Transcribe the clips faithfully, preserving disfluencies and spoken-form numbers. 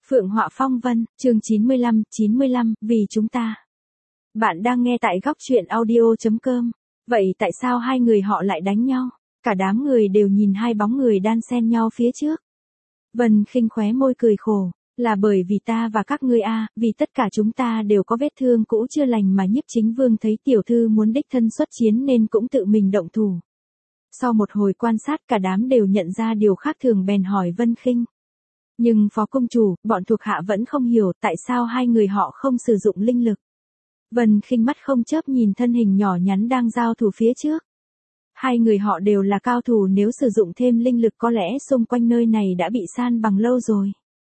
Phượng Họa Phong Vân, chương chín mươi lăm, chín mươi lăm, vì chúng ta. Bạn đang nghe tại góc truyện audio chấm com. Vậy tại sao hai người họ lại đánh nhau? Cả đám người đều nhìn hai bóng người đan xen nhau phía trước. Vân Khinh khóe môi cười khổ, là bởi vì ta và các ngươi a, vì tất cả chúng ta đều có vết thương cũ chưa lành mà Nhiếp Chính Vương thấy tiểu thư muốn đích thân xuất chiến nên cũng tự mình động thủ. Sau một hồi quan sát cả đám đều nhận ra điều khác thường bèn hỏi Vân Khinh. Nhưng phó công chủ, bọn thuộc hạ vẫn không hiểu tại sao hai người họ không sử dụng linh lực. Vân Khinh mắt không chớp nhìn thân hình nhỏ nhắn đang giao thủ phía trước. Hai người họ đều là cao thủ, nếu sử dụng thêm linh lực có lẽ xung quanh nơi này đã bị san bằng lâu rồi.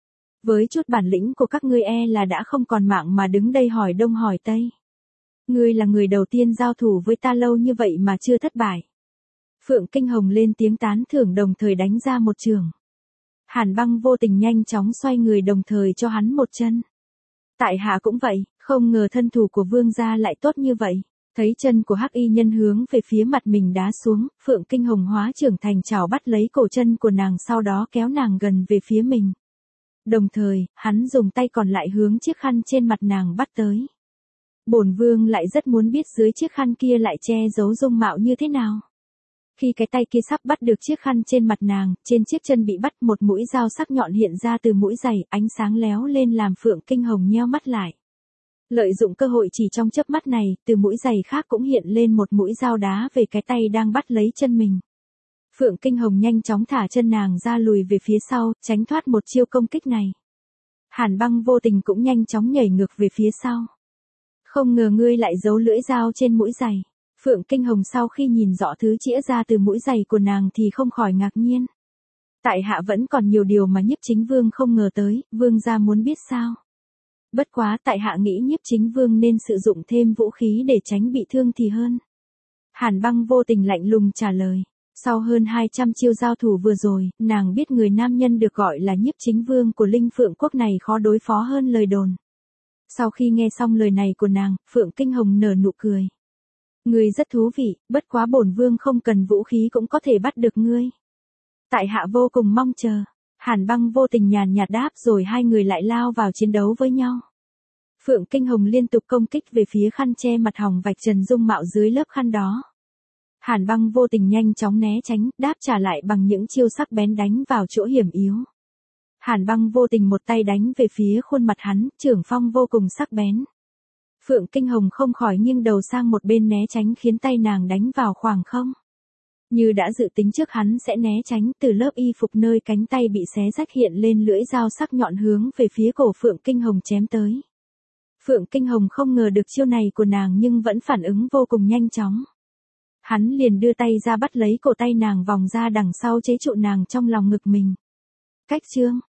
Với chút bản lĩnh của các ngươi e là đã không còn mạng mà đứng đây hỏi đông hỏi tây. Ngươi là người đầu tiên giao thủ với ta lâu như vậy mà chưa thất bại. Phượng Kinh Hồng lên tiếng tán thưởng đồng thời đánh ra một trường. Hàn Băng vô tình nhanh chóng xoay người đồng thời cho hắn một chân. Tại hạ cũng vậy, không ngờ thân thủ của vương gia lại tốt như vậy. Thấy chân của hắc y nhân hướng về phía mặt mình đá xuống, Phượng Kinh Hồng hóa trưởng thành chảo bắt lấy cổ chân của nàng, sau đó kéo nàng gần về phía mình. Đồng thời, hắn dùng tay còn lại hướng chiếc khăn trên mặt nàng bắt tới. Bổn vương lại rất muốn biết dưới chiếc khăn kia lại che giấu dung mạo như thế nào. Khi cái tay kia sắp bắt được chiếc khăn trên mặt nàng, trên chiếc chân bị bắt một mũi dao sắc nhọn hiện ra từ mũi giày, ánh sáng léo lên làm Phượng Kinh Hồng nheo mắt lại. Lợi dụng cơ hội chỉ trong chớp mắt này, từ mũi giày khác cũng hiện lên một mũi dao đá về cái tay đang bắt lấy chân mình. Phượng Kinh Hồng nhanh chóng thả chân nàng ra lùi về phía sau, tránh thoát một chiêu công kích này. Hàn Băng vô tình cũng nhanh chóng nhảy ngược về phía sau. Không ngờ ngươi lại giấu lưỡi dao trên mũi giày. Phượng Kinh Hồng sau khi nhìn rõ thứ chĩa ra từ mũi giày của nàng thì không khỏi ngạc nhiên. Tại hạ vẫn còn nhiều điều mà Nhiếp Chính Vương không ngờ tới, vương gia muốn biết sao? Bất quá tại hạ nghĩ Nhiếp Chính Vương nên sử dụng thêm vũ khí để tránh bị thương thì hơn. Hàn Băng vô tình lạnh lùng trả lời. Sau hơn hai trăm chiêu giao thủ vừa rồi, nàng biết người nam nhân được gọi là Nhiếp Chính Vương của Linh Phượng Quốc này khó đối phó hơn lời đồn. Sau khi nghe xong lời này của nàng, Phượng Kinh Hồng nở nụ cười. Ngươi rất thú vị, bất quá bổn vương không cần vũ khí cũng có thể bắt được ngươi. Tại hạ vô cùng mong chờ. Hàn Băng vô tình nhàn nhạt đáp rồi hai người lại lao vào chiến đấu với nhau. Phượng Kinh Hồng liên tục công kích về phía khăn che mặt hỏng vạch trần dung mạo dưới lớp khăn đó. Hàn Băng vô tình nhanh chóng né tránh, đáp trả lại bằng những chiêu sắc bén đánh vào chỗ hiểm yếu. Hàn Băng vô tình một tay đánh về phía khuôn mặt hắn, chưởng phong vô cùng sắc bén. Phượng Kinh Hồng không khỏi nghiêng đầu sang một bên né tránh khiến tay nàng đánh vào khoảng không. Như đã dự tính trước hắn sẽ né tránh, từ lớp y phục nơi cánh tay bị xé rách hiện lên lưỡi dao sắc nhọn hướng về phía cổ Phượng Kinh Hồng chém tới. Phượng Kinh Hồng không ngờ được chiêu này của nàng nhưng vẫn phản ứng vô cùng nhanh chóng. Hắn liền đưa tay ra bắt lấy cổ tay nàng vòng ra đằng sau chế trụ nàng trong lòng ngực mình. Cách chương,